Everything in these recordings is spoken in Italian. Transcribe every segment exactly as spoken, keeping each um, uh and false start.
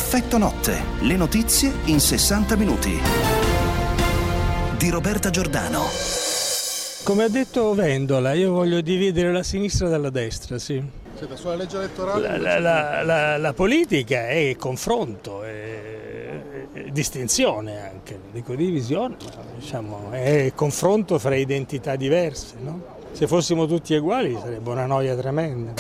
Effetto notte, le notizie in sessanta minuti. Di Roberta Giordano. Come ha detto Vendola, io voglio dividere la sinistra dalla destra, sì. Siete sulla legge elettorale? La, la, la, la, la politica è confronto, è, è distinzione anche, non dico divisione, ma diciamo è confronto fra identità diverse, no? Se fossimo tutti uguali sarebbe una noia tremenda.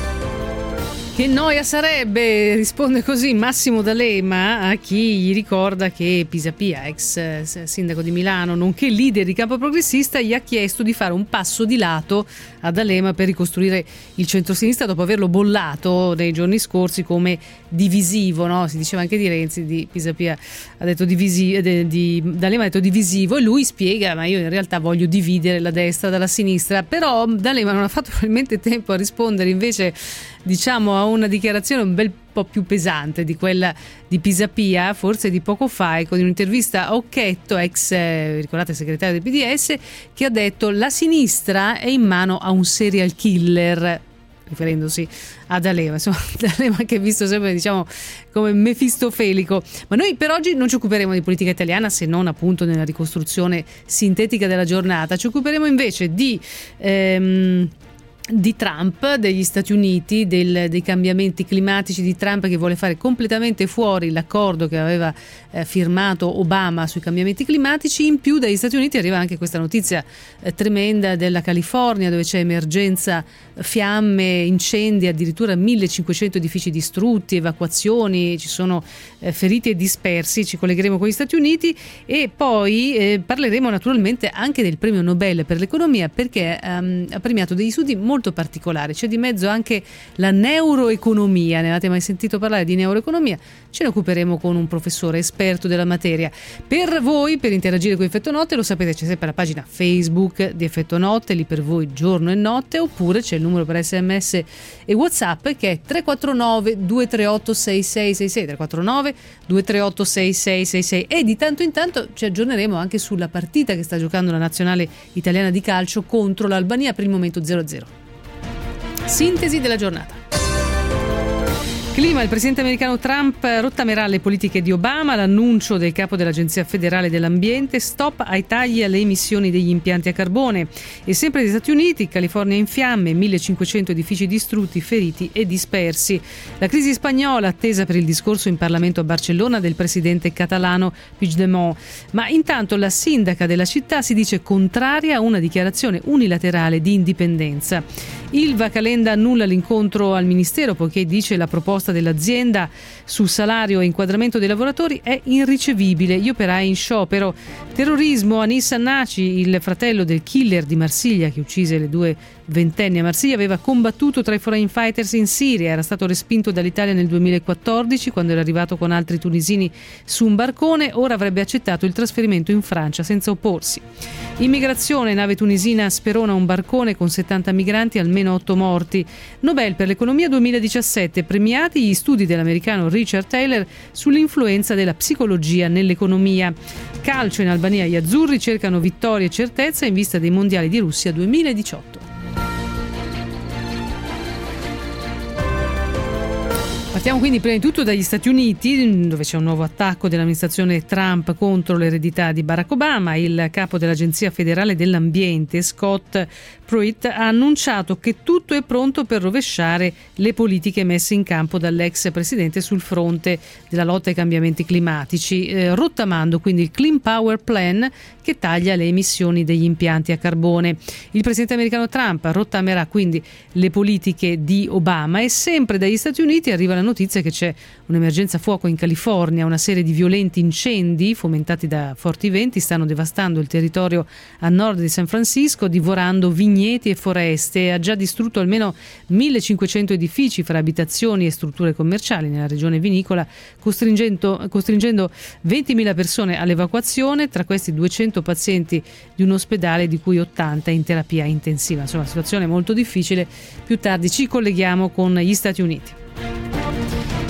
Che noia sarebbe, risponde così Massimo D'Alema a chi gli ricorda che Pisapia, ex sindaco di Milano, nonché leader di campo progressista, gli ha chiesto di fare un passo di lato a D'Alema per ricostruire il centrosinistra dopo averlo bollato nei giorni scorsi come divisivo, no? Si diceva anche di Renzi, di Pisapia ha detto divisivo, di, di, D'Alema ha detto divisivo, e lui spiega: ma io in realtà voglio dividere la destra dalla sinistra. Però D'Alema non ha fatto probabilmente tempo a rispondere, invece diciamo a una dichiarazione un bel po' più pesante di quella di Pisapia, forse di poco fa, con un'intervista a Occhetto, ex eh, ricordate segretario del P D S, che ha detto: la sinistra è in mano a un serial killer, riferendosi a D'Alema, insomma D'Alema che è visto sempre, diciamo, come mefistofelico. Ma noi per oggi non ci occuperemo di politica italiana, se non appunto nella ricostruzione sintetica della giornata. Ci occuperemo invece di ehm, di Trump, degli Stati Uniti, del, dei cambiamenti climatici di Trump, che vuole fare completamente fuori l'accordo che aveva eh, firmato Obama sui cambiamenti climatici. In più dagli Stati Uniti arriva anche questa notizia eh, tremenda della California, dove c'è emergenza fiamme, incendi, addirittura millecinquecento edifici distrutti, evacuazioni, ci sono eh, feriti e dispersi. Ci collegheremo con gli Stati Uniti e poi eh, parleremo naturalmente anche del premio Nobel per l'economia, perché ehm, ha premiato degli studi molto molto particolare. C'è di mezzo anche la neuroeconomia. Ne avete mai sentito parlare di neuroeconomia? Ce ne occuperemo con un professore esperto della materia. Per voi, per interagire con Effetto Notte, lo sapete, c'è sempre la pagina Facebook di Effetto Notte, lì per voi giorno e notte, oppure c'è il numero per sms e WhatsApp che è tre quattro nove due tre otto sei sei sei sei, tre quattro nove due tre otto sei sei sei sei, e di tanto in tanto ci aggiorneremo anche sulla partita che sta giocando la nazionale italiana di calcio contro l'Albania, per il momento zero a zero. Sintesi della giornata. Clima: il presidente americano Trump rottamerà le politiche di Obama, l'annuncio del capo dell'Agenzia federale dell'ambiente, stop ai tagli alle emissioni degli impianti a carbone. E sempre negli Stati Uniti, California in fiamme, millecinquecento edifici distrutti, feriti e dispersi. La crisi spagnola, attesa per il discorso in Parlamento a Barcellona del presidente catalano Puigdemont. Ma intanto la sindaca della città si dice contraria a una dichiarazione unilaterale di indipendenza. Ilva Calenda annulla l'incontro al ministero poiché dice la proposta dell'azienda sul salario e inquadramento dei lavoratori è irricevibile. Gli operai in sciopero. Terrorismo: Anis Annaci, il fratello del killer di Marsiglia che uccise le due ventenni a Marsiglia, aveva combattuto tra i foreign fighters in Siria, era stato respinto dall'Italia nel duemilaquattordici quando era arrivato con altri tunisini su un barcone, ora avrebbe accettato il trasferimento in Francia senza opporsi. Immigrazione: nave tunisina sperona un barcone con settanta migranti, almeno otto morti. Nobel per l'economia duemiladiciassette, premiati gli studi dell'americano Richard Taylor sull'influenza della psicologia nell'economia. Calcio: in Albania gli azzurri cercano vittoria e certezza in vista dei mondiali di Russia duemiladiciotto. Partiamo quindi prima di tutto dagli Stati Uniti, dove c'è un nuovo attacco dell'amministrazione Trump contro l'eredità di Barack Obama. Il capo dell'Agenzia federale dell'ambiente, Scott Pruitt, ha annunciato che tutto è pronto per rovesciare le politiche messe in campo dall'ex presidente sul fronte della lotta ai cambiamenti climatici, eh, rottamando quindi il Clean Power Plan che taglia le emissioni degli impianti a carbone. Il presidente americano Trump rottamerà quindi le politiche di Obama. E sempre dagli Stati Uniti arriva la notizia che c'è un'emergenza fuoco in California. Una serie di violenti incendi fomentati da forti venti stanno devastando il territorio a nord di San Francisco, divorando vigneti e foreste. Ha già distrutto almeno millecinquecento edifici fra abitazioni e strutture commerciali nella regione vinicola, costringendo, costringendo ventimila persone all'evacuazione, tra questi duecento pazienti di un ospedale di cui ottanta in terapia intensiva. Insomma, una situazione molto difficile. Più tardi ci colleghiamo con gli Stati Uniti.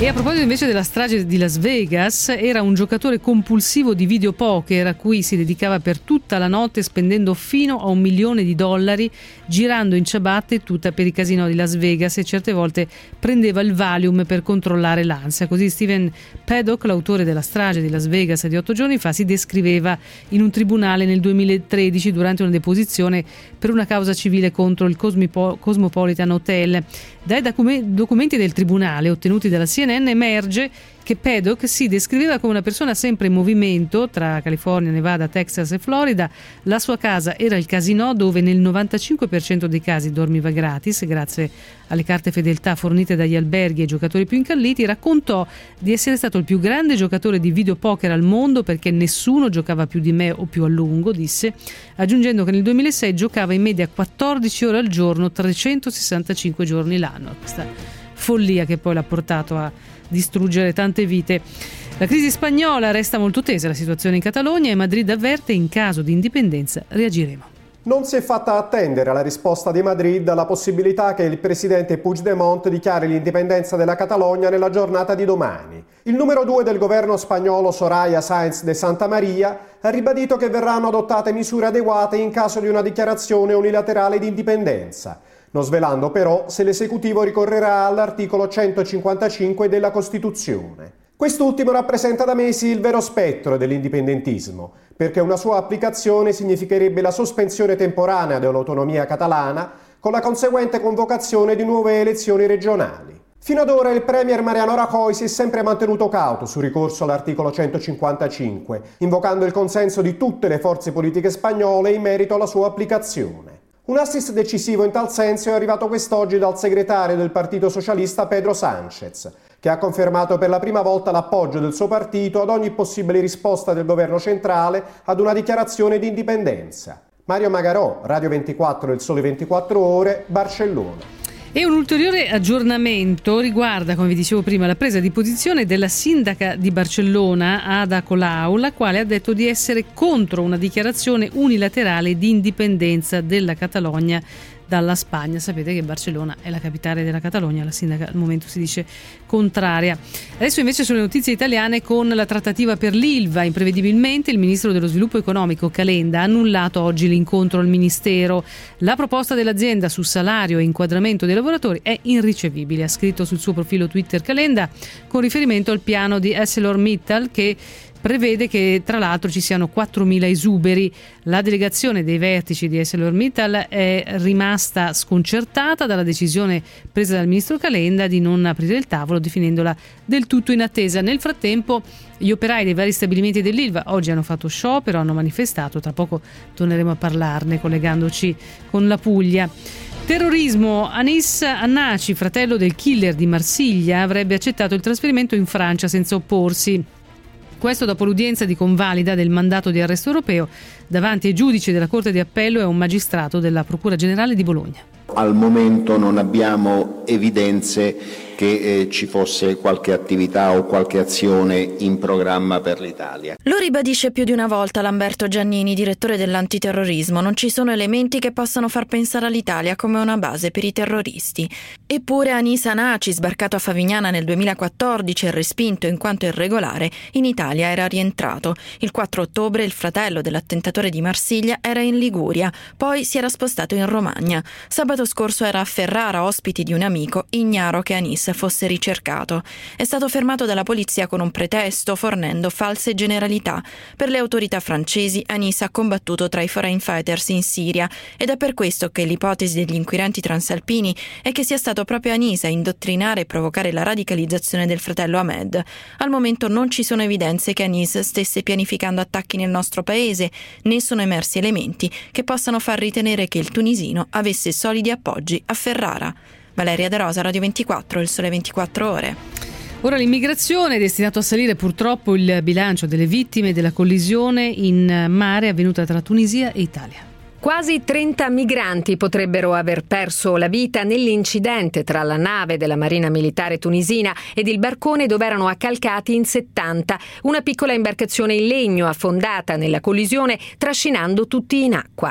E a proposito invece della strage di Las Vegas, era un giocatore compulsivo di videopoker a cui si dedicava per tutta la notte spendendo fino a un milione di dollari, girando in ciabatte tutta per i casinò di Las Vegas, e certe volte prendeva il Valium per controllare l'ansia. Così Stephen Paddock, l'autore della strage di Las Vegas di otto giorni fa, si descriveva in un tribunale nel duemilatredici durante una deposizione per una causa civile contro il Cosmipo- Cosmopolitan Hotel. Dai documenti del tribunale ottenuti dalla C N N emerge che Paddock si descriveva come una persona sempre in movimento tra California, Nevada, Texas e Florida. La sua casa era il casinò dove nel novantacinque per cento dei casi dormiva gratis grazie alle carte fedeltà fornite dagli alberghi ai giocatori più incalliti. Raccontò di essere stato il più grande giocatore di videopoker al mondo perché nessuno giocava più di me o più a lungo, disse, aggiungendo che nel duemilasei giocava in media quattordici ore al giorno, trecentosessantacinque giorni l'anno. Questa follia che poi l'ha portato a distruggere tante vite. La crisi spagnola resta molto tesa, la situazione in Catalogna, e Madrid avverte: in caso di indipendenza reagiremo. Non si è fatta attendere la risposta di Madrid alla possibilità che il presidente Puigdemont dichiari l'indipendenza della Catalogna nella giornata di domani. Il numero due del governo spagnolo, Soraya Sáenz de Santamaría, ha ribadito che verranno adottate misure adeguate in caso di una dichiarazione unilaterale di indipendenza, non svelando però se l'esecutivo ricorrerà all'articolo centocinquantacinque della Costituzione. Quest'ultimo rappresenta da mesi il vero spettro dell'indipendentismo, perché una sua applicazione significherebbe la sospensione temporanea dell'autonomia catalana con la conseguente convocazione di nuove elezioni regionali. Fino ad ora il premier Mariano Rajoy si è sempre mantenuto cauto sul ricorso all'articolo centocinquantacinque, invocando il consenso di tutte le forze politiche spagnole in merito alla sua applicazione. Un assist decisivo in tal senso è arrivato quest'oggi dal segretario del Partito Socialista Pedro Sánchez, che ha confermato per la prima volta l'appoggio del suo partito ad ogni possibile risposta del governo centrale ad una dichiarazione di indipendenza. Mario Magarò, Radio ventiquattro, Il Sole ventiquattro Ore, Barcellona. E un ulteriore aggiornamento riguarda, come vi dicevo prima, la presa di posizione della sindaca di Barcellona, Ada Colau, la quale ha detto di essere contro una dichiarazione unilaterale di indipendenza della Catalogna dalla Spagna. Sapete che Barcellona è la capitale della Catalogna, la sindaca al momento si dice contraria. Adesso invece sulle notizie italiane con la trattativa per l'Ilva. Imprevedibilmente il ministro dello sviluppo economico Calenda ha annullato oggi l'incontro al ministero. La proposta dell'azienda su salario e inquadramento dei lavoratori è irricevibile, ha scritto sul suo profilo Twitter Calenda, con riferimento al piano di ArcelorMittal che prevede che tra l'altro ci siano quattromila esuberi. La delegazione dei vertici di ArcelorMittal è rimasta sconcertata dalla decisione presa dal ministro Calenda di non aprire il tavolo, definendola del tutto inattesa. Nel frattempo gli operai dei vari stabilimenti dell'Ilva oggi hanno fatto sciopero, hanno manifestato, tra poco torneremo a parlarne collegandoci con la Puglia. Terrorismo. Anis Annaci, fratello del killer di Marsiglia, avrebbe accettato il trasferimento in Francia senza opporsi. Questo dopo l'udienza di convalida del mandato di arresto europeo davanti ai giudici della Corte di Appello e a un magistrato della Procura Generale di Bologna. Al momento non abbiamo evidenze che eh, ci fosse qualche attività o qualche azione in programma per l'Italia. Lo ribadisce più di una volta Lamberto Giannini, direttore dell'antiterrorismo. Non ci sono elementi che possano far pensare all'Italia come una base per i terroristi. Eppure Anis Anaci, sbarcato a Favignana nel duemilaquattordici e respinto in quanto irregolare, in Italia era rientrato. Il quattro ottobre il fratello dell'attentatore di Marsiglia era in Liguria, poi si era spostato in Romagna. Sabato scorso era a Ferrara, ospiti di un amico, ignaro che Anis fosse ricercato. È stato fermato dalla polizia con un pretesto, fornendo false generalità. Per le autorità francesi Anis ha combattuto tra i foreign fighters in Siria ed è per questo che l'ipotesi degli inquirenti transalpini è che sia stato proprio Anis a indottrinare e provocare la radicalizzazione del fratello Ahmed. Al momento non ci sono evidenze che Anis stesse pianificando attacchi nel nostro paese, né sono emersi elementi che possano far ritenere che il tunisino avesse solidi appoggi a Ferrara. Valeria De Rosa, Radio ventiquattro, Il Sole ventiquattro Ore. Ora l'immigrazione, è destinato a salire purtroppo il bilancio delle vittime della collisione in mare avvenuta tra Tunisia e Italia. Quasi trenta migranti potrebbero aver perso la vita nell'incidente tra la nave della Marina Militare tunisina ed il barcone dove erano accalcati in settanta, una piccola imbarcazione in legno affondata nella collisione trascinando tutti in acqua.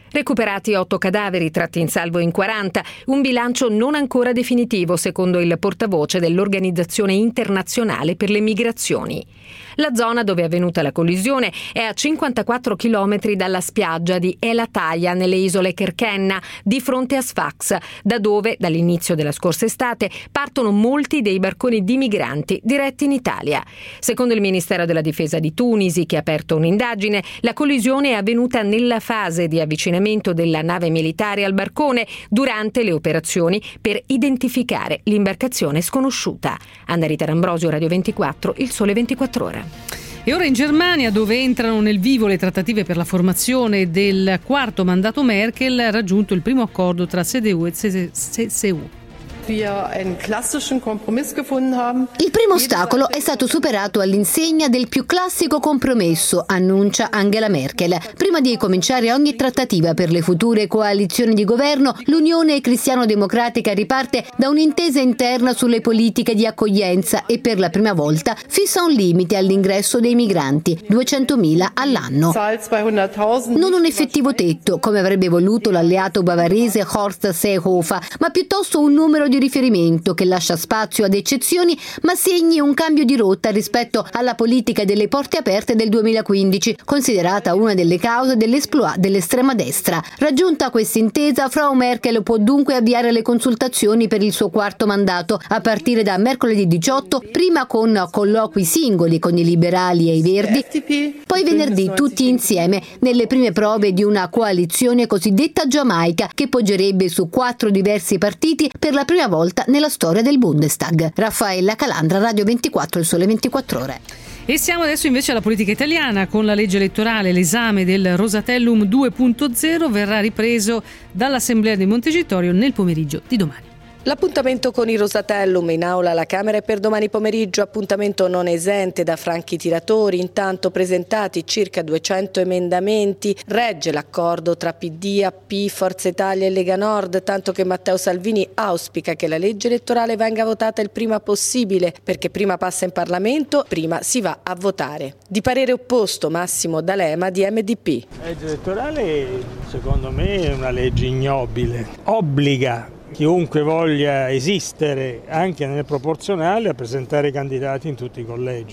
Recuperati otto cadaveri tratti in salvo in quaranta, un bilancio non ancora definitivo secondo il portavoce dell'Organizzazione Internazionale per le Migrazioni. La zona dove è avvenuta la collisione è a cinquantaquattro chilometri dalla spiaggia di El Ataya nelle isole Kerkenna, di fronte a Sfax, da dove dall'inizio della scorsa estate partono molti dei barconi di migranti diretti in Italia. Secondo il Ministero della Difesa di Tunisi, che ha aperto un'indagine, la collisione è avvenuta nella fase di avvicinamento della nave militare al barcone durante le operazioni per identificare l'imbarcazione sconosciuta. Anna Rita D'Ambrosio, Radio ventiquattro, Il Sole ventiquattro Ore. E ora in Germania, dove entrano nel vivo le trattative per la formazione del quarto mandato Merkel, ha raggiunto il primo accordo tra C D U e C S U. Il primo ostacolo è stato superato all'insegna del più classico compromesso, annuncia Angela Merkel. Prima di cominciare ogni trattativa per le future coalizioni di governo, l'Unione Cristiano-Democratica riparte da un'intesa interna sulle politiche di accoglienza e per la prima volta fissa un limite all'ingresso dei migranti, duecentomila all'anno. Non un effettivo tetto, come avrebbe voluto l'alleato bavarese Horst Seehofer, ma piuttosto un numero di riferimento che lascia spazio ad eccezioni ma segni un cambio di rotta rispetto alla politica delle porte aperte del duemilaquindici, considerata una delle cause dell'esploit dell'estrema destra. Raggiunta questa intesa, Frau Merkel può dunque avviare le consultazioni per il suo quarto mandato a partire da mercoledì diciotto, prima con colloqui singoli con i liberali e i verdi, poi venerdì tutti insieme nelle prime prove di una coalizione cosiddetta giamaica che poggerebbe su quattro diversi partiti per la prima volta nella storia del Bundestag. Raffaella Calandra, Radio ventiquattro, Il Sole ventiquattro Ore. E siamo adesso invece alla politica italiana. Con la legge elettorale l'esame del Rosatellum due punto zero verrà ripreso dall'Assemblea di Montecitorio nel pomeriggio di domani. L'appuntamento con il Rosatellum in aula alla Camera è per domani pomeriggio, appuntamento non esente da franchi tiratori, intanto presentati circa duecento emendamenti, regge l'accordo tra P D, A P, Forza Italia e Lega Nord, tanto che Matteo Salvini auspica che la legge elettorale venga votata il prima possibile, perché prima passa in Parlamento, prima si va a votare. Di parere opposto Massimo D'Alema di M D P. La legge elettorale secondo me è una legge ignobile, obbliga chiunque voglia esistere anche nel proporzionale a presentare candidati in tutti i collegi.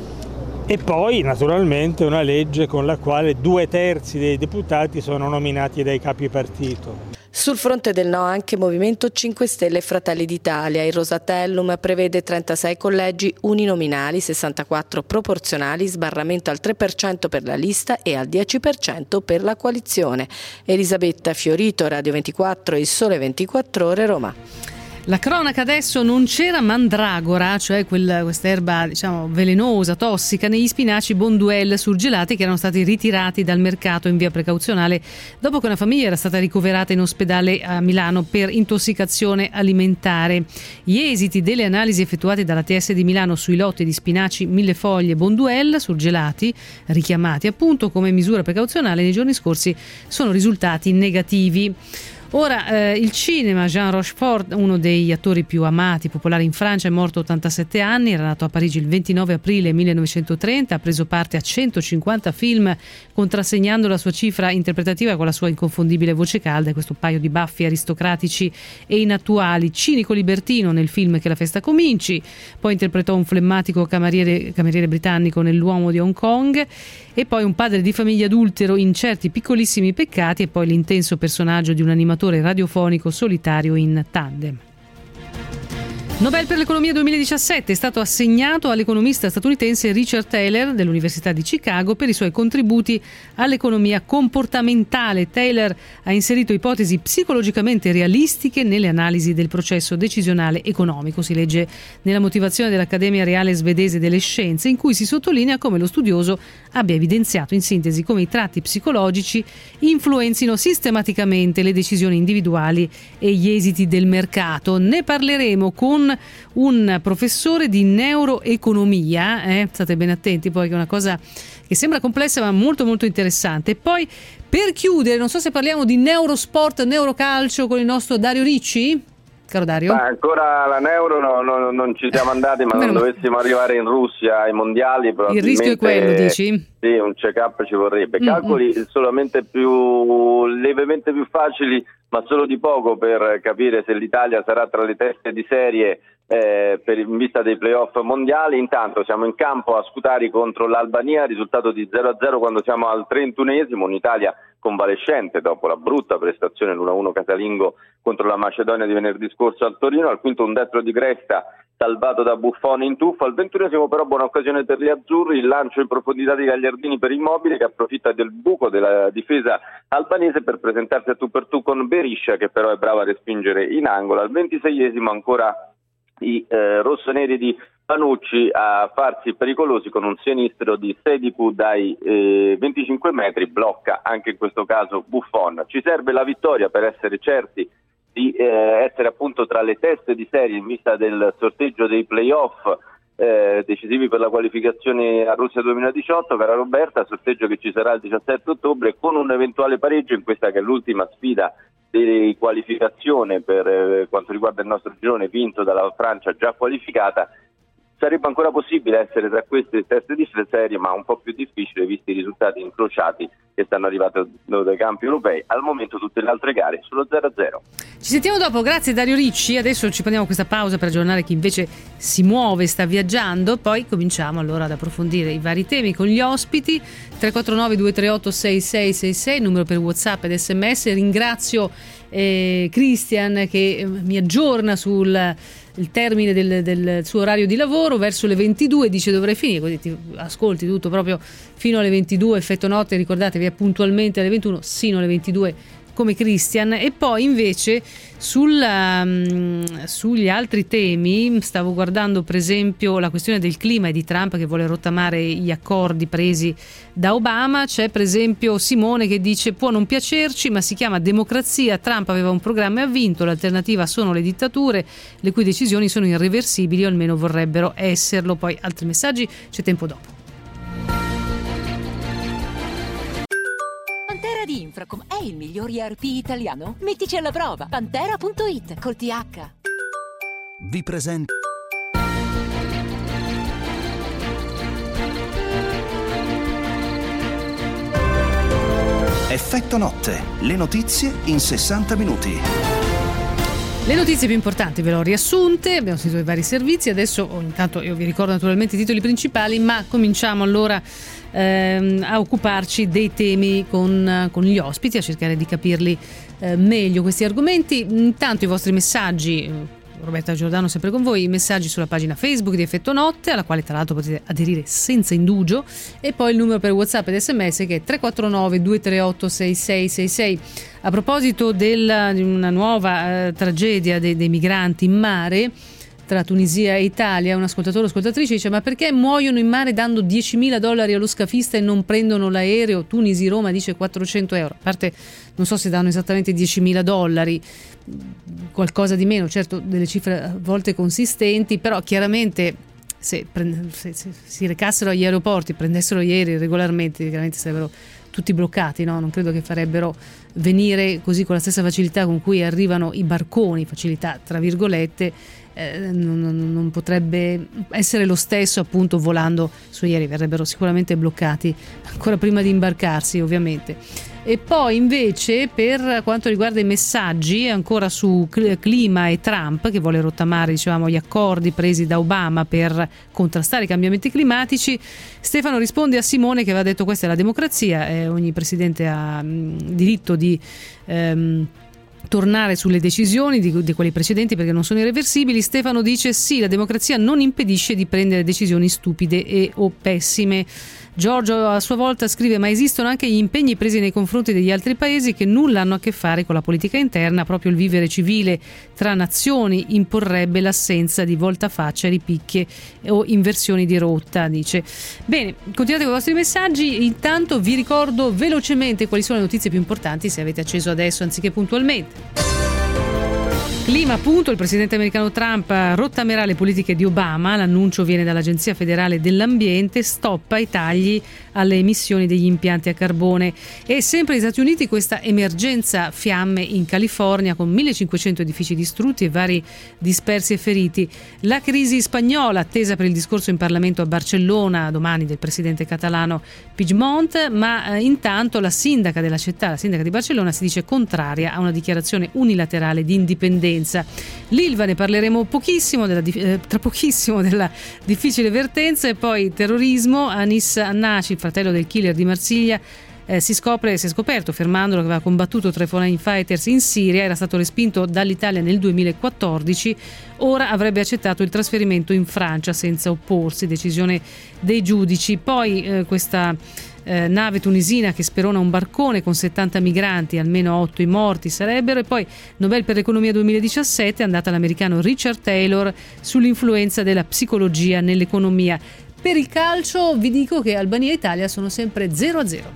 E poi naturalmente una legge con la quale due terzi dei deputati sono nominati dai capi partito. Sul fronte del no anche Movimento cinque Stelle e Fratelli d'Italia. Il Rosatellum prevede trentasei collegi uninominali, sessantaquattro proporzionali, sbarramento al tre per cento per la lista e al dieci per cento per la coalizione. Elisabetta Fiorito, Radio ventiquattro, Il Sole ventiquattro Ore, Roma. La cronaca adesso: non c'era mandragora, cioè quella, quest'erba diciamo velenosa, tossica, negli spinaci Bonduelle surgelati che erano stati ritirati dal mercato in via precauzionale dopo che una famiglia era stata ricoverata in ospedale a Milano per intossicazione alimentare. Gli esiti delle analisi effettuate dalla T S di Milano sui lotti di spinaci millefoglie Bonduelle surgelati, richiamati appunto come misura precauzionale nei giorni scorsi, sono risultati negativi. Ora eh, il cinema. Jean Rochefort, uno degli attori più amati, popolari in Francia, è morto a ottantasette anni, era nato a Parigi il ventinove aprile millenovecentotrenta, ha preso parte a centocinquanta film, contrassegnando la sua cifra interpretativa con la sua inconfondibile voce calda e questo paio di baffi aristocratici e inattuali. Cinico libertino nel film Che la festa cominci, poi interpretò un flemmatico cameriere, cameriere britannico nell'Uomo di Hong Kong, e poi un padre di famiglia adultero in Certi piccolissimi peccati, e poi l'intenso personaggio di un animatore radiofonico solitario in Tandem. Nobel per l'economia duemiladiciassette è stato assegnato all'economista statunitense Richard Thaler dell'Università di Chicago per i suoi contributi all'economia comportamentale. Thaler ha inserito ipotesi psicologicamente realistiche nelle analisi del processo decisionale economico, si legge nella motivazione dell'Accademia Reale Svedese delle Scienze, in cui si sottolinea come lo studioso abbia evidenziato in sintesi come i tratti psicologici influenzino sistematicamente le decisioni individuali e gli esiti del mercato. Ne parleremo con un professore di neuroeconomia, eh? state ben attenti poi, che è una cosa che sembra complessa ma molto molto interessante. E poi per chiudere, non so se parliamo di neurosport, neurocalcio con il nostro Dario Ricci. caro Dario? Ma ancora l'Euro no, no, non ci siamo andati, ma non dovessimo arrivare in Russia ai mondiali, il rischio è quello, dici? Sì, un check-up ci vorrebbe. Mm-hmm. Calcoli solamente più lievemente più facili, ma solo di poco, per capire se l'Italia sarà tra le teste di serie eh, per, in vista dei playoff mondiali. Intanto siamo in campo a Scutari contro l'Albania, risultato di zero a zero quando siamo al trentunesimo, un'Italia convalescente dopo la brutta prestazione l'uno a uno casalingo contro la Macedonia di venerdì scorso al Torino. Al quinto un destro di Cresta salvato da Buffon in tuffo. Al ventunesimo però buona occasione per gli azzurri, il lancio in profondità di Gagliardini per Immobile, che approfitta del buco della difesa albanese per presentarsi a tu per tu con Beriscia, che però è bravo a respingere in angolo. Al ventiseiesimo ancora i eh, rossoneri di Panucci a farsi pericolosi con un sinistro di Sedicu dai eh, venticinque metri, blocca anche in questo caso Buffon. Ci serve la vittoria per essere certi di eh, essere appunto tra le teste di serie in vista del sorteggio dei playoff eh, decisivi per la qualificazione a Russia duemiladiciotto, cara Roberta, sorteggio che ci sarà il diciassette ottobre, con un eventuale pareggio in questa che è l'ultima sfida di qualificazione per eh, quanto riguarda il nostro girone, vinto dalla Francia già qualificata. Sarebbe ancora possibile essere tra queste teste di serie, ma un po' più difficile visti i risultati incrociati che stanno arrivando dai campi europei. Al momento tutte le altre gare sullo zero a zero. Ci sentiamo dopo, grazie Dario Ricci. Adesso ci prendiamo questa pausa per aggiornare chi invece si muove, sta viaggiando, poi cominciamo allora ad approfondire i vari temi con gli ospiti. Tre quattro nove due tre otto sei sei sei sei, numero per WhatsApp ed sms. Ringrazio eh, Christian che eh, mi aggiorna sul il termine del, del suo orario di lavoro. Verso le ventidue dice dovrei finire, così ti ascolti tutto proprio fino alle ventidue, effetto notte, ricordatevi è puntualmente alle ventuno, sino alle ventidue come Christian. E poi invece sul, um, sugli altri temi stavo guardando per esempio la questione del clima e di Trump che vuole rottamare gli accordi presi da Obama. C'è per esempio Simone che dice può non piacerci ma si chiama democrazia, Trump aveva un programma e ha vinto, l'alternativa sono le dittature le cui decisioni sono irreversibili o almeno vorrebbero esserlo. Poi altri messaggi, c'è tempo dopo. Pantera di Infracom è il miglior E R P italiano? Mettici alla prova. Pantera punto it col T H. Vi presento Effetto Notte, le notizie in sessanta minuti. Le notizie più importanti ve le ho riassunte, abbiamo sentito i vari servizi, adesso oh, intanto io vi ricordo naturalmente i titoli principali, ma cominciamo allora ehm, a occuparci dei temi con, con gli ospiti, a cercare di capirli eh, meglio questi argomenti. Intanto i vostri messaggi, Roberta Giordano sempre con voi, i messaggi sulla pagina Facebook di Effetto Notte, alla quale tra l'altro potete aderire senza indugio, e poi il numero per WhatsApp ed sms che è tre quattro nove due tre otto sei sei sei sei. A proposito della, di una nuova eh, tragedia dei, dei migranti in mare tra Tunisia e Italia, un ascoltatore o ascoltatrice dice: ma perché muoiono in mare dando diecimila dollari allo scafista e non prendono l'aereo? Tunisi-Roma dice quattrocento euro. A parte non so se danno esattamente diecimila dollari, qualcosa di meno, certo delle cifre a volte consistenti, però chiaramente se, prende, se, se si recassero agli aeroporti, prendessero gli aerei regolarmente, chiaramente sarebbero tutti bloccati, no? Non credo che farebbero venire così con la stessa facilità con cui arrivano i barconi, facilità tra virgolette, eh, non, non potrebbe essere lo stesso appunto volando su aerei, verrebbero sicuramente bloccati ancora prima di imbarcarsi ovviamente. E poi invece per quanto riguarda i messaggi ancora su clima e Trump che vuole rottamare, dicevamo, gli accordi presi da Obama per contrastare i cambiamenti climatici, Stefano risponde a Simone che aveva detto questa è la democrazia, eh, ogni presidente ha mh, diritto di ehm, tornare sulle decisioni di, di quelli precedenti perché non sono irreversibili. Stefano dice sì, la democrazia non impedisce di prendere decisioni stupide e o pessime. Giorgio a sua volta scrive: ma esistono anche gli impegni presi nei confronti degli altri paesi che nulla hanno a che fare con la politica interna, proprio il vivere civile tra nazioni imporrebbe l'assenza di voltafaccia, ripicche o inversioni di rotta, dice. Bene, continuate con i vostri messaggi, intanto vi ricordo velocemente quali sono le notizie più importanti se avete acceso adesso anziché puntualmente. Clima, appunto, il presidente americano Trump rottamerà le politiche di Obama, l'annuncio viene dall'Agenzia federale dell'ambiente, stoppa i tagli alle emissioni degli impianti a carbone. E sempre negli Stati Uniti questa emergenza fiamme in California con millecinquecento edifici distrutti e vari dispersi e feriti. La crisi spagnola attesa per il discorso in Parlamento a Barcellona domani del presidente catalano Puigdemont, ma eh, intanto la sindaca della città, la sindaca di Barcellona, si dice contraria a una dichiarazione unilaterale di indipendenza. L'Ilva ne parleremo pochissimo, della, eh, tra pochissimo della difficile vertenza. E poi terrorismo. Anis Annaci, fratello del killer di Marsiglia, Eh, si scopre, si è scoperto fermandolo che aveva combattuto tra i foreign fighters in Siria, era stato respinto dall'Italia nel duemilaquattordici, ora avrebbe accettato il trasferimento in Francia senza opporsi, decisione dei giudici. Poi eh, questa eh, nave tunisina che sperona un barcone con settanta migranti, almeno otto i morti sarebbero. E poi Nobel per l'economia duemiladiciassette è andata all'americano Richard Taylor sull'influenza della psicologia nell'economia. Per il calcio vi dico che Albania e Italia sono sempre zero a zero.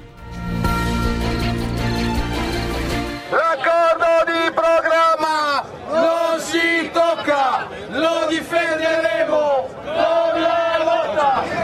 L'accordo di programma non si tocca, lo difenderemo con la lotta.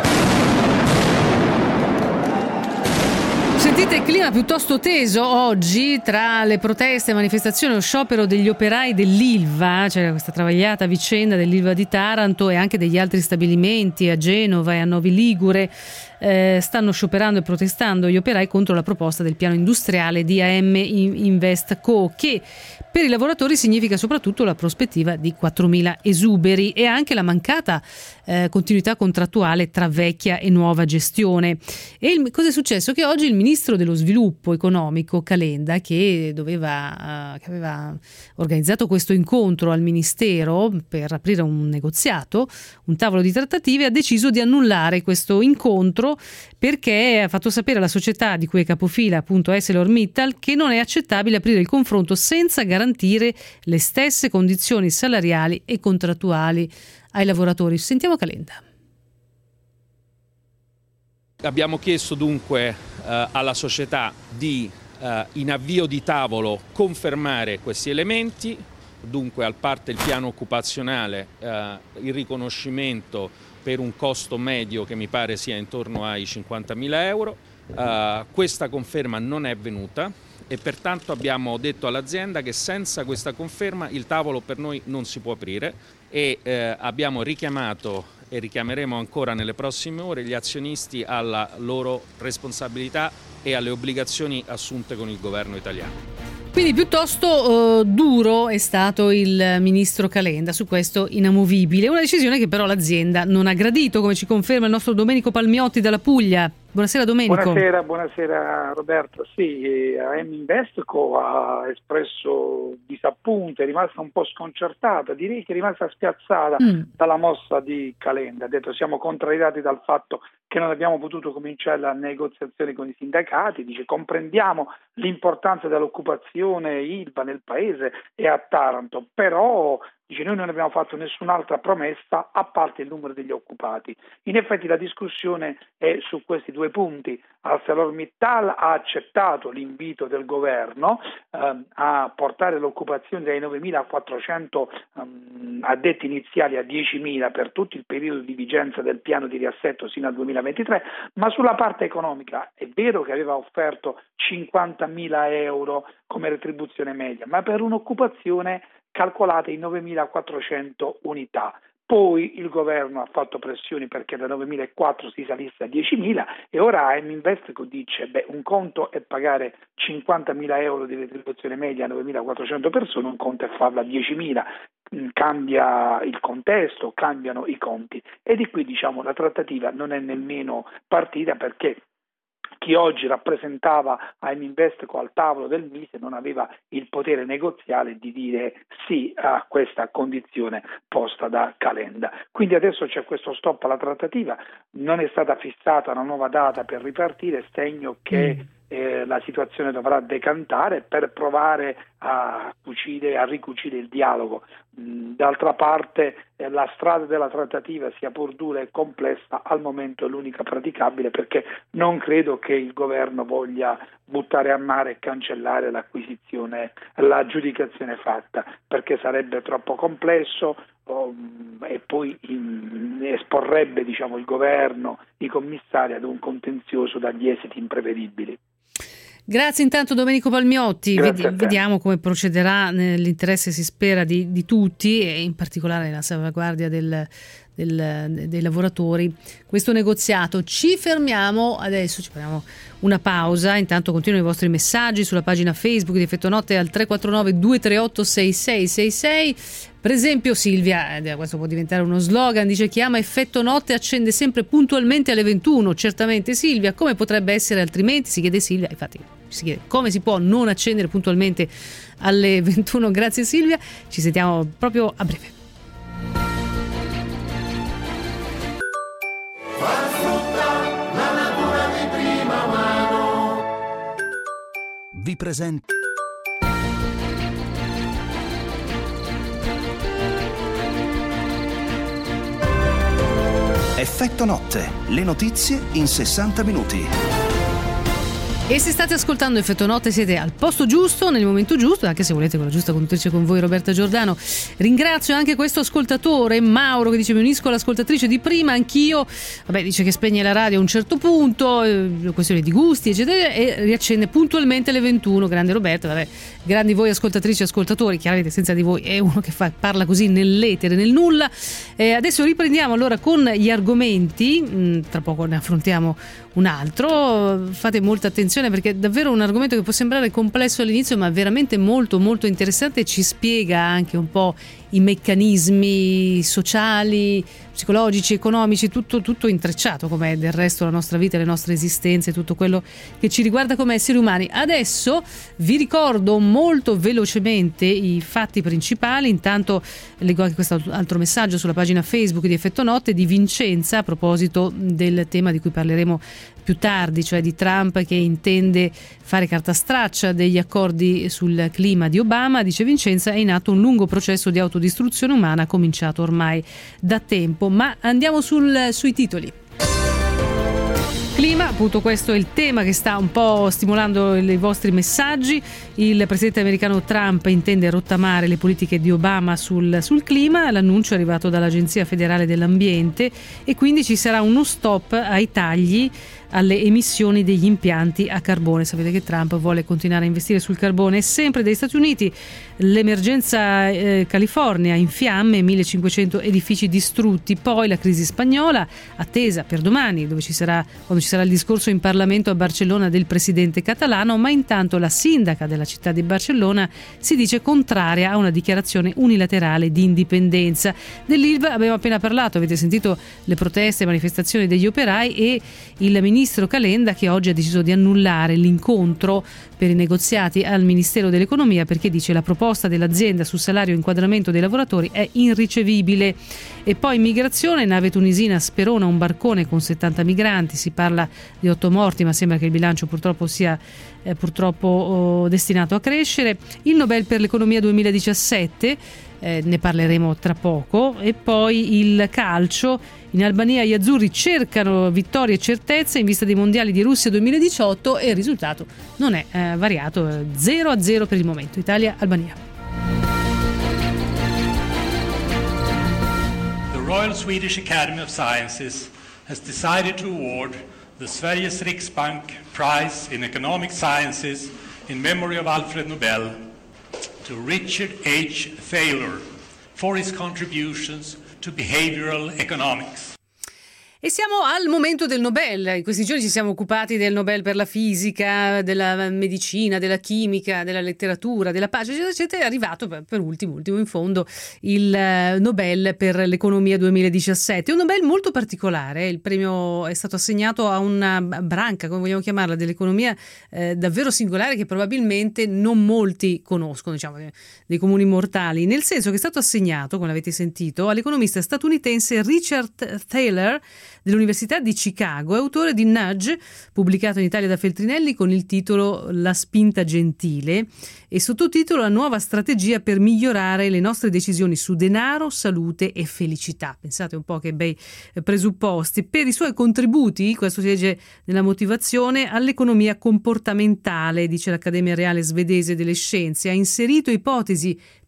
Sentite il clima piuttosto teso oggi tra le proteste, manifestazioni e lo sciopero degli operai dell'Ilva, cioè questa travagliata vicenda dell'Ilva di Taranto e anche degli altri stabilimenti a Genova e a Novi Ligure. Eh, stanno scioperando e protestando gli operai contro la proposta del piano industriale di A M Invest Co, che per i lavoratori significa soprattutto la prospettiva di quattromila esuberi e anche la mancata eh, continuità contrattuale tra vecchia e nuova gestione. E il, cosa è successo? Che oggi il ministro dello sviluppo economico Calenda, che doveva, uh, che aveva organizzato questo incontro al ministero per aprire un negoziato, un tavolo di trattative, ha deciso di annullare questo incontro perché ha fatto sapere alla società di cui è capofila, appunto ArcelorMittal, che non è accettabile aprire il confronto senza garantire le stesse condizioni salariali e contrattuali ai lavoratori. Sentiamo Calenda. Abbiamo chiesto dunque eh, alla società di eh, in avvio di tavolo confermare questi elementi, dunque a parte il piano occupazionale, eh, il riconoscimento per un costo medio che mi pare sia intorno ai cinquantamila euro. Uh, questa conferma non è venuta e pertanto abbiamo detto all'azienda che senza questa conferma il tavolo per noi non si può aprire e eh, abbiamo richiamato e richiameremo ancora nelle prossime ore gli azionisti alla loro responsabilità e alle obbligazioni assunte con il governo italiano. Quindi piuttosto uh, duro è stato il ministro Calenda, su questo inamovibile. Una decisione che però l'azienda non ha gradito, come ci conferma il nostro Domenico Palmiotti dalla Puglia. Buonasera Domenico. Buonasera, buonasera Roberto. Sì, A M Investco ha espresso disappunto, è rimasta un po' sconcertata, direi che è rimasta spiazzata mm. dalla mossa di Calenda. Ha detto siamo contrariati dal fatto che non abbiamo potuto cominciare la negoziazione con i sindacati, dice comprendiamo l'importanza dell'occupazione Ilva nel paese e a Taranto, però dice noi non abbiamo fatto nessun'altra promessa a parte il numero degli occupati. In effetti la discussione è su questi due punti. ArcelorMittal ha accettato l'invito del governo ehm, a portare l'occupazione dai novemilaquattrocento ehm, addetti iniziali a diecimila per tutto il periodo di vigenza del piano di riassetto sino al duemilaventitré, ma sulla parte economica è vero che aveva offerto cinquantamila euro come retribuzione media, ma per un'occupazione calcolate in novemilaquattrocento unità. Poi il governo ha fatto pressioni perché da novemilaquattrocento si salisse a diecimila e ora A M Investco dice beh, un conto è pagare cinquantamila euro di retribuzione media a novemilaquattrocento persone, un conto è farla a diecimila. Cambia il contesto, cambiano i conti e di qui diciamo la trattativa non è nemmeno partita perché chi oggi rappresentava A M Investco al tavolo del Mise non aveva il potere negoziale di dire sì a questa condizione posta da Calenda. Quindi adesso c'è questo stop alla trattativa, non è stata fissata una nuova data per ripartire, segno che mm. eh, la situazione dovrà decantare per provare a cucire, a ricucire il dialogo. D'altra parte eh, la strada della trattativa, sia pur dura e complessa, al momento è l'unica praticabile perché non credo che il governo voglia buttare a mare e cancellare l'acquisizione, l'aggiudicazione fatta, perché sarebbe troppo complesso, o, e poi in, esporrebbe diciamo, il governo, i commissari ad un contenzioso dagli esiti imprevedibili. Grazie intanto Domenico Palmiotti. Grazie Vedi, vediamo come procederà nell'interesse, si spera, di, di tutti e in particolare nella salvaguardia del, del, dei lavoratori questo negoziato. Ci fermiamo adesso, ci prendiamo una pausa, intanto continuano i vostri messaggi sulla pagina Facebook di Effetto Notte al tre quattro nove due tre otto sei sei sei sei. Per esempio Silvia, eh, questo può diventare uno slogan, dice: chi ama Effetto Notte accende sempre puntualmente alle ventuno. Certamente Silvia, come potrebbe essere altrimenti? Si chiede Silvia, infatti si chiede come si può non accendere puntualmente alle ventuno. Grazie Silvia, ci sentiamo proprio a breve. La natura di prima mano vi presenta Effetto Notte, le notizie in sessanta minuti. E se state ascoltando Effetto Notte siete al posto giusto, nel momento giusto, anche se volete con la giusta conduttrice con voi Roberta Giordano. Ringrazio anche questo ascoltatore Mauro che dice: mi unisco all'ascoltatrice di prima, anch'io. Vabbè, dice che spegne la radio a un certo punto, eh, questione di gusti eccetera, e riaccende puntualmente alle ventuno. Grande Roberta, vabbè, grandi voi ascoltatrici e ascoltatori. Chiaramente senza di voi è uno che fa, parla così nell'etere, nel nulla. Eh, adesso riprendiamo allora con gli argomenti, mm, tra poco ne affrontiamo un altro. Fate molta attenzione perché è davvero un argomento che può sembrare complesso all'inizio ma veramente molto molto interessante e ci spiega anche un po' i meccanismi sociali, psicologici, economici, tutto, tutto intrecciato come del resto la nostra vita, le nostre esistenze, tutto quello che ci riguarda come esseri umani. Adesso vi ricordo molto velocemente i fatti principali. Intanto leggo anche questo altro messaggio sulla pagina Facebook di Effetto Notte di Vincenza a proposito del tema di cui parleremo più tardi, cioè di Trump che intende fare carta straccia degli accordi sul clima di Obama. Dice Vincenza: è in atto un lungo processo di autodistruzione umana cominciato ormai da tempo. Ma andiamo sul, sui titoli. Clima, appunto questo è il tema che sta un po' stimolando i vostri messaggi. Il presidente americano Trump intende rottamare le politiche di Obama sul, sul clima, l'annuncio è arrivato dall'Agenzia Federale dell'Ambiente e quindi ci sarà uno stop ai tagli alle emissioni degli impianti a carbone. Sapete che Trump vuole continuare a investire sul carbone. Sempre dagli Stati Uniti l'emergenza eh, California in fiamme, millecinquecento edifici distrutti, poi la crisi spagnola attesa per domani, dove ci sarà, quando ci sarà il discorso in Parlamento a Barcellona del presidente catalano, ma intanto la sindaca della città di Barcellona si dice contraria a una dichiarazione unilaterale di indipendenza. Dell'Ilva abbiamo appena parlato, avete sentito le proteste e manifestazioni degli operai e il ministro Calenda che oggi ha deciso di annullare l'incontro per i negoziati al Ministero dell'Economia perché dice la proposta dell'azienda sul salario e inquadramento dei lavoratori è irricevibile. E poi immigrazione, nave tunisina sperona un barcone con settanta migranti, si parla di otto morti ma sembra che il bilancio purtroppo sia eh, purtroppo oh, destinato a crescere. Il Nobel per l'economia duemiladiciassette, eh, ne parleremo tra poco. E poi il calcio, in Albania gli azzurri cercano vittorie e certezze in vista dei mondiali di Russia duemiladiciotto e il risultato non è eh, variato, zero a zero per il momento, Italia-Albania. The Royal Swedish Academy of Sciences has decided to award the Sveriges Riksbank Prize in Economic Sciences in memory of Alfred Nobel to Richard H. Thaler for his contributions to behavioral economics. E siamo al momento del Nobel. In questi giorni ci siamo occupati del Nobel per la fisica, della medicina, della chimica, della letteratura, della pace, eccetera, eccetera. È arrivato per, per ultimo, ultimo in fondo, il Nobel per l'economia duemiladiciassette. Un Nobel molto particolare. Il premio è stato assegnato a una branca, come vogliamo chiamarla, dell'economia eh, davvero singolare che probabilmente non molti conoscono, diciamo, dei comuni mortali. Nel senso che è stato assegnato, come l'avete sentito, all'economista statunitense Richard Thaler dell'Università di Chicago, è autore di Nudge, pubblicato in Italia da Feltrinelli con il titolo La spinta gentile e sottotitolo La nuova strategia per migliorare le nostre decisioni su denaro, salute e felicità. Pensate un po' che bei presupposti. Per i suoi contributi, questo si legge nella motivazione, all'economia comportamentale, dice l'Accademia Reale Svedese delle Scienze, ha inserito ipotesi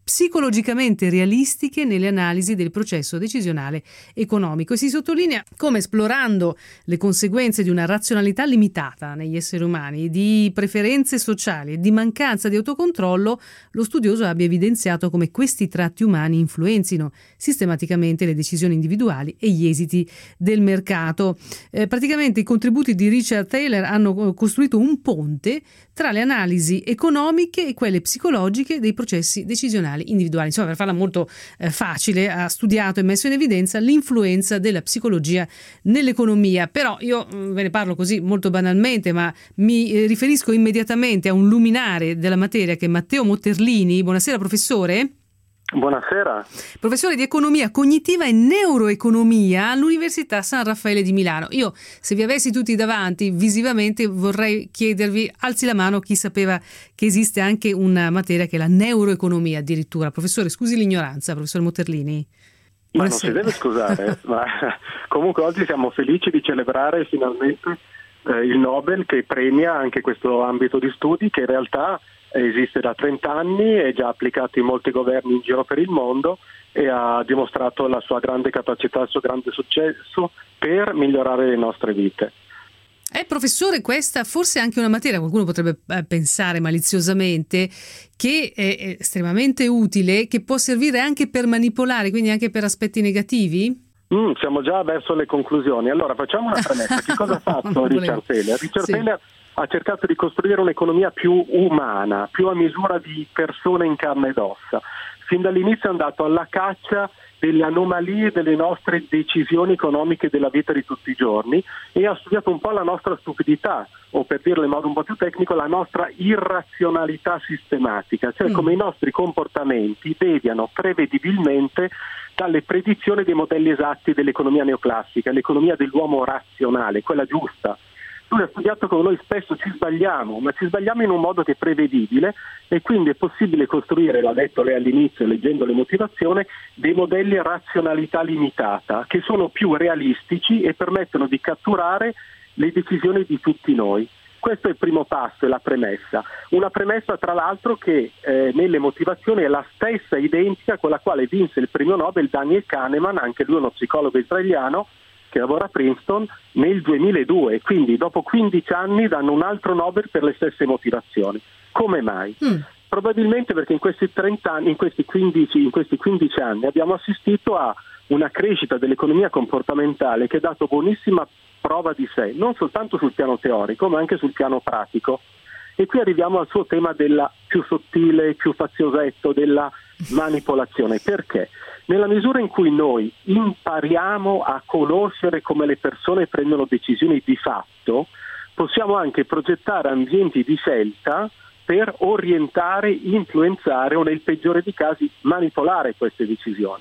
psicologicamente realistiche nelle analisi del processo decisionale economico. E si sottolinea come, esplorando le conseguenze di una razionalità limitata negli esseri umani, di preferenze sociali e di mancanza di autocontrollo, lo studioso abbia evidenziato come questi tratti umani influenzino sistematicamente le decisioni individuali e gli esiti del mercato. Eh, praticamente i contributi di Richard Thaler hanno costruito un ponte tra le analisi economiche e quelle psicologiche dei processi decisionali individuali. Insomma, per farla molto eh, facile, ha studiato e messo in evidenza l'influenza della psicologia nell'economia. Però io mh, ve ne parlo così molto banalmente, ma mi eh, riferisco immediatamente a un luminare della materia che è Matteo Motterlini. Buonasera professore. Buonasera. Professore di economia cognitiva e neuroeconomia all'Università San Raffaele di Milano. Io, se vi avessi tutti davanti visivamente, vorrei chiedervi, alzi la mano chi sapeva che esiste anche una materia che è la neuroeconomia addirittura. Professore, scusi l'ignoranza, professor Motterlini. Ma non si deve scusare, ma comunque oggi siamo felici di celebrare finalmente eh, il Nobel che premia anche questo ambito di studi che in realtà esiste da trenta anni, è già applicato in molti governi in giro per il mondo e ha dimostrato la sua grande capacità, il suo grande successo per migliorare le nostre vite. Eh, professore, questa forse è anche una materia, qualcuno potrebbe pensare maliziosamente, che è estremamente utile, che può servire anche per manipolare, quindi anche per aspetti negativi? Mm, siamo già verso le conclusioni. Allora facciamo una premessa. Che cosa ha fatto Richard Thaler? Richard sì. Thaler ha cercato di costruire un'economia più umana, più a misura di persone in carne ed ossa. Fin dall'inizio è andato alla caccia delle anomalie delle nostre decisioni economiche della vita di tutti i giorni e ha studiato un po' la nostra stupidità, o per dirlo in modo un po' più tecnico, la nostra irrazionalità sistematica, cioè mm. come i nostri comportamenti deviano prevedibilmente dalle predizioni dei modelli esatti dell'economia neoclassica, l'economia dell'uomo razionale, quella giusta. Lui ha studiato come noi spesso ci sbagliamo, ma ci sbagliamo in un modo che è prevedibile e quindi è possibile costruire, l'ha detto lei all'inizio leggendo le motivazioni, dei modelli a razionalità limitata che sono più realistici e permettono di catturare le decisioni di tutti noi. Questo è il primo passo, è la premessa. Una premessa tra l'altro che eh, nelle motivazioni è la stessa identica con la quale vinse il premio Nobel Daniel Kahneman, anche lui uno psicologo israeliano, che lavora a Princeton, nel duemiladue, quindi dopo quindici anni danno un altro Nobel per le stesse motivazioni. Come mai? Mm. Probabilmente perché in questi trenta anni, in questi quindici, in questi quindici anni abbiamo assistito a una crescita dell'economia comportamentale che ha dato buonissima prova di sé, non soltanto sul piano teorico, ma anche sul piano pratico. E qui arriviamo al suo tema della più sottile, più faziosetto, della manipolazione. Perché? Nella misura in cui noi impariamo a conoscere come le persone prendono decisioni di fatto, possiamo anche progettare ambienti di scelta per orientare, influenzare o nel peggiore dei casi manipolare queste decisioni.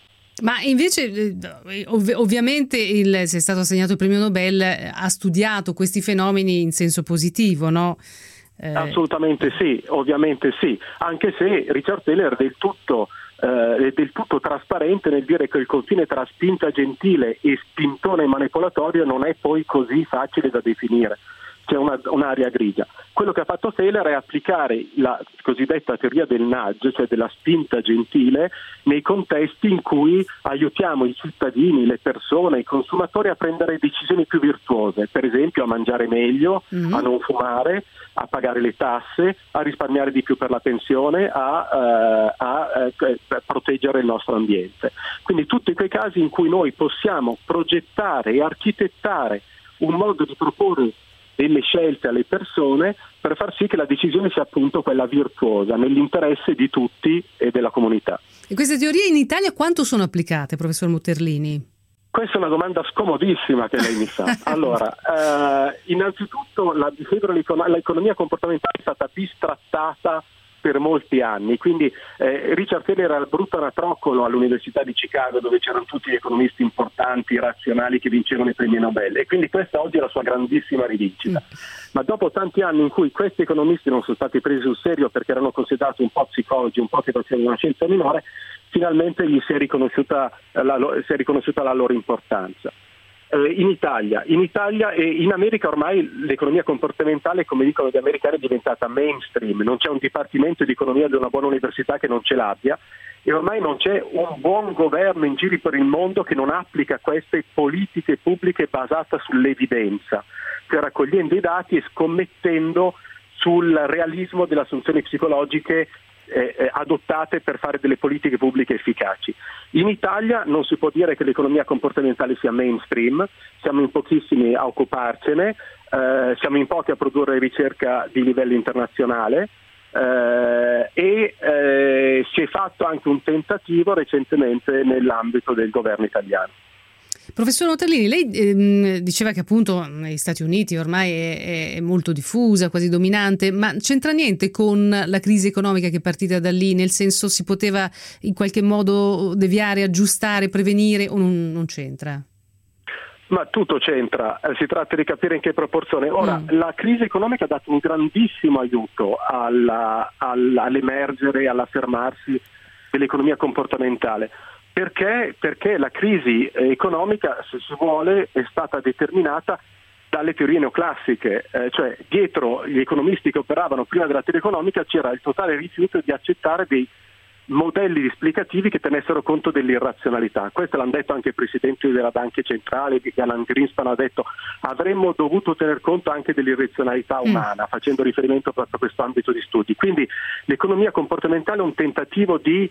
Ma invece ov- ovviamente il, se è stato assegnato il premio Nobel, ha studiato questi fenomeni in senso positivo, no? Eh... Assolutamente sì, ovviamente sì, anche se Richard Thaler è del tutto eh, è del tutto trasparente nel dire che il confine tra spinta gentile e spintone manipolatorio non è poi così facile da definire. C'è una, un'area grigia. Quello che ha fatto Thaler è applicare la cosiddetta teoria del nudge, cioè della spinta gentile, nei contesti in cui aiutiamo i cittadini, le persone, i consumatori a prendere decisioni più virtuose, per esempio a mangiare meglio, mm-hmm. a non fumare, a pagare le tasse, a risparmiare di più per la pensione, a, eh, a eh, proteggere il nostro ambiente. Quindi tutti quei casi in cui noi possiamo progettare e architettare un modo di proporre delle scelte alle persone per far sì che la decisione sia appunto quella virtuosa, nell'interesse di tutti e della comunità. E queste teorie in Italia quanto sono applicate, professor Motterlini? Questa è una domanda scomodissima che lei mi fa. Allora, eh, innanzitutto la, l'economia comportamentale è stata bistrattata per molti anni, quindi eh, Richard Thaler era il brutto anatroccolo all'Università di Chicago, dove c'erano tutti gli economisti importanti, razionali, che vincevano i premi Nobel, e quindi questa oggi è la sua grandissima rivincita. Mm. Ma dopo tanti anni in cui questi economisti non sono stati presi sul serio perché erano considerati un po' psicologi, un po' che facevano una scienza minore, finalmente gli si è riconosciuta la, si è riconosciuta la loro importanza. eh, in Italia, in Italia e in America ormai l'economia comportamentale, come dicono gli americani, è diventata mainstream, non c'è un dipartimento di economia di una buona università che non ce l'abbia, e ormai non c'è un buon governo in giro per il mondo che non applica queste politiche pubbliche basate sull'evidenza, cioè raccogliendo i dati e scommettendo sul realismo delle assunzioni psicologiche eh, adottate per fare delle politiche pubbliche efficaci. In Italia non si può dire che l'economia comportamentale sia mainstream, siamo in pochissimi a occuparcene, eh, siamo in pochi a produrre ricerca di livello internazionale, eh, e eh, si è fatto anche un tentativo recentemente nell'ambito del governo italiano. Professor Motellini, lei ehm, diceva che appunto negli Stati Uniti ormai è, è molto diffusa, quasi dominante, ma c'entra niente con la crisi economica che è partita da lì? Nel senso, si poteva in qualche modo deviare, aggiustare, prevenire, o non, non c'entra? Ma tutto c'entra, eh, si tratta di capire in che proporzione. Ora, mm. la crisi economica ha dato un grandissimo aiuto alla, alla, all'emergere e all'affermarsi dell'economia comportamentale. Perché? Perché la crisi economica, se si vuole, è stata determinata dalle teorie neoclassiche, eh, cioè dietro gli economisti che operavano prima della teoria economica c'era il totale rifiuto di accettare dei modelli esplicativi che tenessero conto dell'irrazionalità. Questo l'hanno detto anche i presidenti della banche centrali, Alan Greenspan ha detto avremmo dovuto tener conto anche dell'irrazionalità umana, mm. facendo riferimento proprio a questo ambito di studi. Quindi l'economia comportamentale è un tentativo di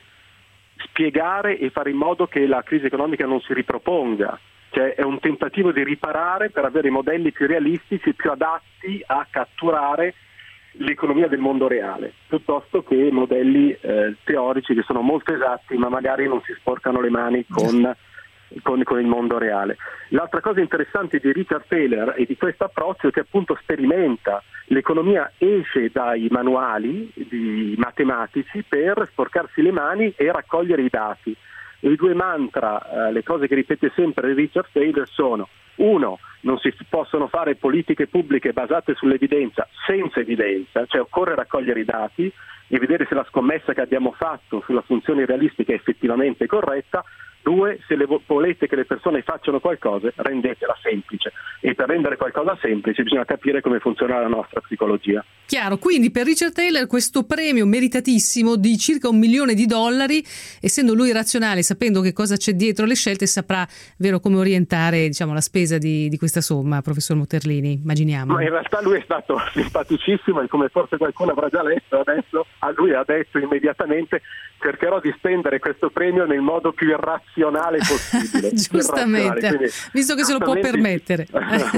spiegare e fare in modo che la crisi economica non si riproponga, cioè è un tentativo di riparare per avere modelli più realistici, più adatti a catturare l'economia del mondo reale, piuttosto che modelli eh, teorici che sono molto esatti ma magari non si sporcano le mani con, con, con il mondo reale. L'altra cosa interessante di Richard Thaler e di questo approccio è che appunto sperimenta l'economia, esce dai manuali di matematici per sporcarsi le mani e raccogliere i dati. E i due mantra, eh, le cose che ripete sempre Richard Thaler sono: uno, non si possono fare politiche pubbliche basate sull'evidenza senza evidenza, cioè occorre raccogliere i dati e vedere se la scommessa che abbiamo fatto sulla funzione realistica è effettivamente corretta. Due, se le volete che le persone facciano qualcosa, rendetela semplice. E per rendere qualcosa semplice bisogna capire come funziona la nostra psicologia. Chiaro, quindi per Richard Thaler questo premio meritatissimo di circa un milione di dollari, essendo lui razionale, sapendo che cosa c'è dietro le scelte, saprà vero come orientare, diciamo, la spesa di, di questa somma, professor Motellini, immaginiamo. Ma in realtà lui è stato simpaticissimo e, come forse qualcuno avrà già letto adesso, a lui ha detto immediatamente: cercherò di spendere questo premio nel modo più irrazionale possibile. Giustamente, quindi, visto che se lo può permettere.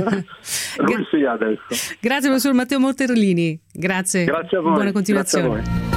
Lui sì, adesso. Grazie professor Matteo Motellini. Grazie. Grazie a voi. Buona continuazione. Grazie a voi.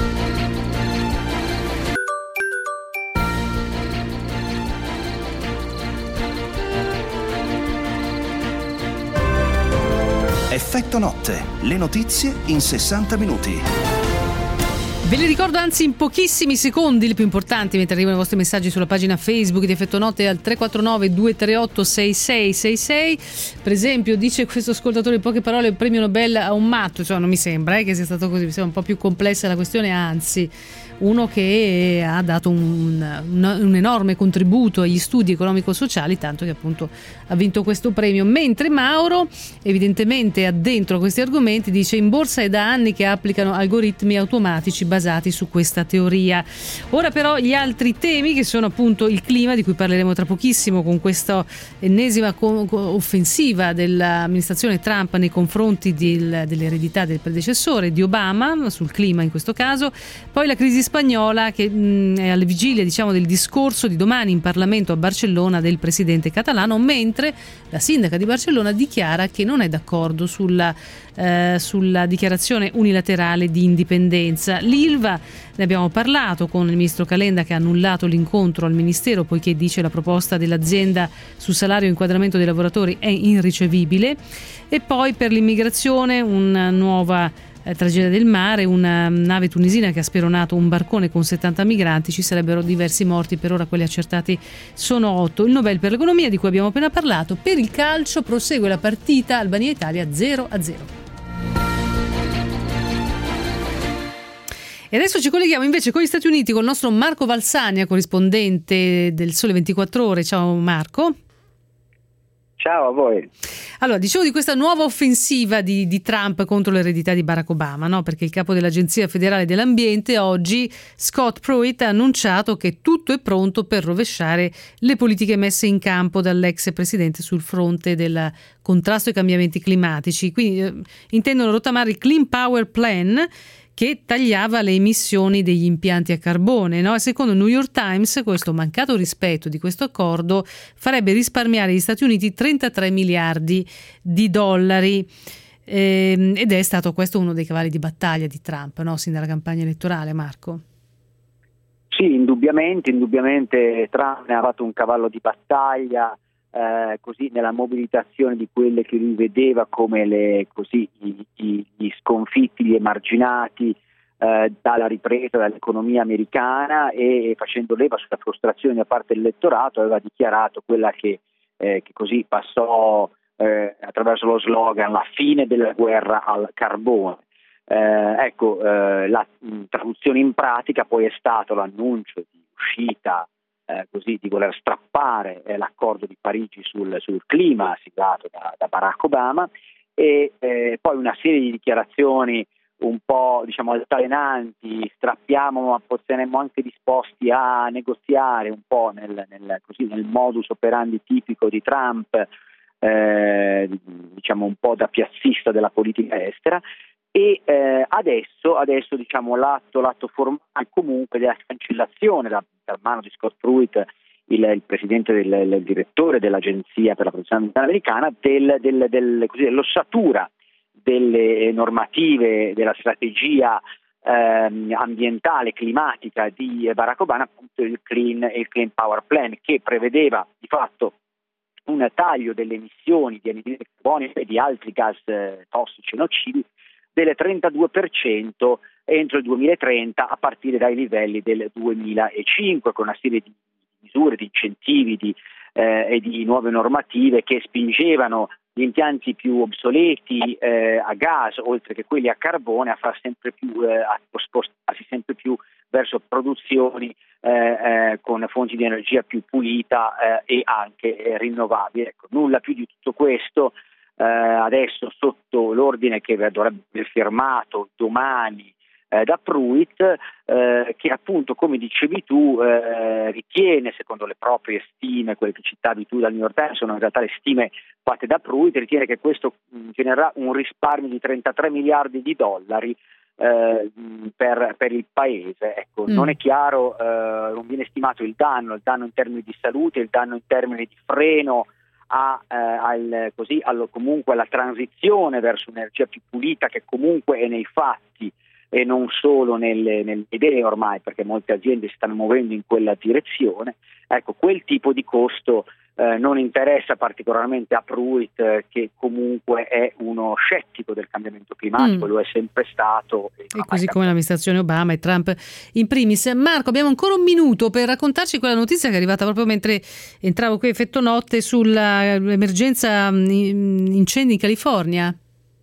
Effetto notte, le notizie in sessanta minuti. Ve li ricordo anzi in pochissimi secondi le più importanti, mentre arrivano i vostri messaggi sulla pagina Facebook di Effetto Notte al tre quattro nove due tre otto sei sei sei sei. Per esempio, dice questo ascoltatore in poche parole: il premio Nobel a un matto. Cioè, non mi sembra eh, che sia stato così, mi sembra un po' più complessa la questione, anzi uno che ha dato un, un, un enorme contributo agli studi economico-sociali, tanto che appunto ha vinto questo premio. Mentre Mauro evidentemente addentro questi argomenti, dice: in borsa è da anni che applicano algoritmi automatici basati su questa teoria. Ora però gli altri temi, che sono appunto il clima, di cui parleremo tra pochissimo con questa ennesima co- offensiva dell'amministrazione Trump nei confronti del, dell'eredità del predecessore di Obama sul clima in questo caso, poi la crisi spagnola che mh, è alle vigilie, diciamo, del discorso di domani in Parlamento a Barcellona del presidente catalano, mentre la sindaca di Barcellona dichiara che non è d'accordo sulla, eh, sulla dichiarazione unilaterale di indipendenza. L'Ilva, ne abbiamo parlato con il ministro Calenda, che ha annullato l'incontro al ministero poiché dice la proposta dell'azienda sul salario e inquadramento dei lavoratori è irricevibile. E poi per l'immigrazione una nuova Eh, tragedia del mare, una nave tunisina che ha speronato un barcone con settanta migranti, ci sarebbero diversi morti, per ora quelli accertati sono otto. Il Nobel per l'economia, di cui abbiamo appena parlato. Per il calcio prosegue la partita Albania-Italia zero a zero. E adesso ci colleghiamo invece con gli Stati Uniti, con il nostro Marco Valsania, corrispondente del Sole ventiquattro Ore. Ciao Marco. Ciao a voi. Allora, dicevo di questa nuova offensiva di, di Trump contro l'eredità di Barack Obama, no? Perché il capo dell'Agenzia Federale dell'Ambiente oggi, Scott Pruitt, ha annunciato che tutto è pronto per rovesciare le politiche messe in campo dall'ex presidente sul fronte del contrasto ai cambiamenti climatici. Quindi eh, intendono rottamare il Clean Power Plan, che tagliava le emissioni degli impianti a carbone, no? Secondo il New York Times, questo mancato rispetto di questo accordo farebbe risparmiare agli Stati Uniti trentatré miliardi di dollari. Ehm, ed è stato questo uno dei cavalli di battaglia di Trump, no? Sin dalla campagna elettorale, Marco. Sì, indubbiamente, indubbiamente Trump ne ha fatto un cavallo di battaglia, eh, così nella mobilitazione di quelle che lui vedeva come le, così, i, i, gli sconfitti, gli emarginati eh, dalla ripresa dell'economia americana, e, e facendo leva sulla frustrazione da parte dell'elettorato aveva dichiarato quella che, eh, che così passò eh, attraverso lo slogan: la fine della guerra al carbone. Eh, ecco, eh, la mh, traduzione in pratica poi è stato l'annuncio di uscita Eh, così di voler strappare eh, l'accordo di Parigi sul, sul clima siglato da, da Barack Obama, e eh, poi una serie di dichiarazioni un po', diciamo, altalenanti: strappiamo ma saremmo anche disposti a negoziare, un po' nel, nel, così, nel modus operandi tipico di Trump, eh, diciamo un po' da piazzista della politica estera. E eh, adesso, adesso diciamo l'atto, l'atto formale comunque della cancellazione da, da mano di Scott Pruitt, il, il presidente del il direttore dell'Agenzia per la protezione ambientale americana, del, del, del, così, dell'ossatura delle normative, della strategia ehm, ambientale climatica di Barack Obama, appunto il Clean, il Clean Power Plan, che prevedeva di fatto un taglio delle emissioni di anidride carbonica e di altri gas eh, tossici e nocivi del trentadue per cento entro il duemilatrenta, a partire dai livelli del duemilacinque, con una serie di misure, di incentivi di, eh, e di nuove normative che spingevano gli impianti più obsoleti eh, a gas, oltre che quelli a carbone, a far sempre più eh, a spostarsi sempre più verso produzioni eh, eh, con fonti di energia più pulita eh, e anche eh, rinnovabili. Ecco, nulla più di tutto questo. Uh, adesso sotto l'ordine che dovrebbe essere firmato domani eh, da Pruitt, eh, che appunto, come dicevi tu, eh, ritiene, secondo le proprie stime, quelle che citavi tu dal New York Times, sono in realtà le stime fatte da Pruitt, ritiene che questo mh, genererà un risparmio di trentatré miliardi di dollari eh, per, per il paese. Ecco, mm. non è chiaro, eh, non viene stimato il danno, il danno in termini di salute, il danno in termini di freno A, eh, al, così, allo, comunque alla transizione verso un'energia più pulita, che comunque è nei fatti e non solo nelle, nelle idee ormai, perché molte aziende si stanno muovendo in quella direzione. Ecco, quel tipo di costo eh, non interessa particolarmente a Pruitt, eh, che comunque è uno scettico del cambiamento climatico, mm. lo è sempre stato. E, e così come l'amministrazione Obama e Trump in primis. Marco, abbiamo ancora un minuto per raccontarci quella notizia che è arrivata proprio mentre entravo qui effetto notte sull'emergenza incendi in California.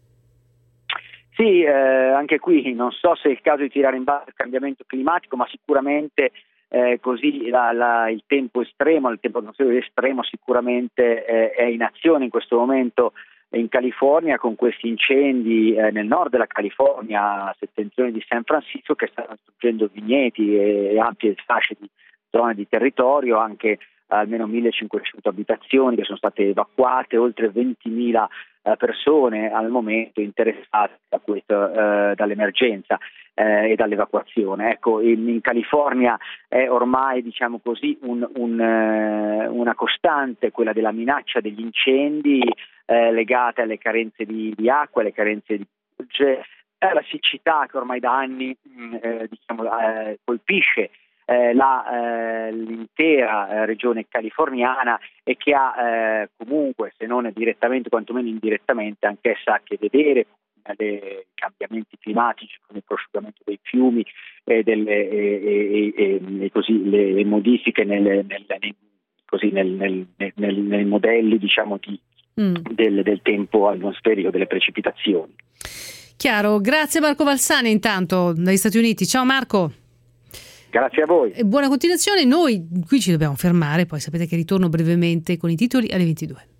Sì, eh, anche qui non so se è il caso di tirare in ballo il cambiamento climatico, ma sicuramente eh, così la, la, il tempo estremo, il tempo estremo sicuramente eh, è in azione in questo momento in California, con questi incendi eh, nel nord della California, a settentrione di San Francisco, che stanno distruggendo vigneti e, e ampie fasce di zone di territorio, anche almeno millecinquecento abitazioni che sono state evacuate, oltre ventimila eh, persone al momento interessate da questo, eh, dall'emergenza eh, e dall'evacuazione. Ecco, in, in California è ormai, diciamo così, un, un, eh, una costante quella della minaccia degli incendi eh, legate alle carenze di, di acqua, alle carenze di piogge, eh, la siccità che ormai da anni mh, eh, diciamo, eh, colpisce Eh, la, eh, l'intera eh, regione californiana, e che ha eh, comunque, se non direttamente, quantomeno indirettamente, anch'essa a che vedere con i cambiamenti climatici, con il prosciugamento dei fiumi e, delle, e, e, e, e così le, le modifiche nelle, nel, nei, così nel, nel, nel, nei modelli, diciamo, di, mm. del, del tempo atmosferico, delle precipitazioni. Chiaro, grazie Marco Valsani intanto dagli Stati Uniti. Ciao Marco. Grazie a voi. E buona continuazione. Noi qui ci dobbiamo fermare, poi sapete che ritorno brevemente con i titoli alle ventidue.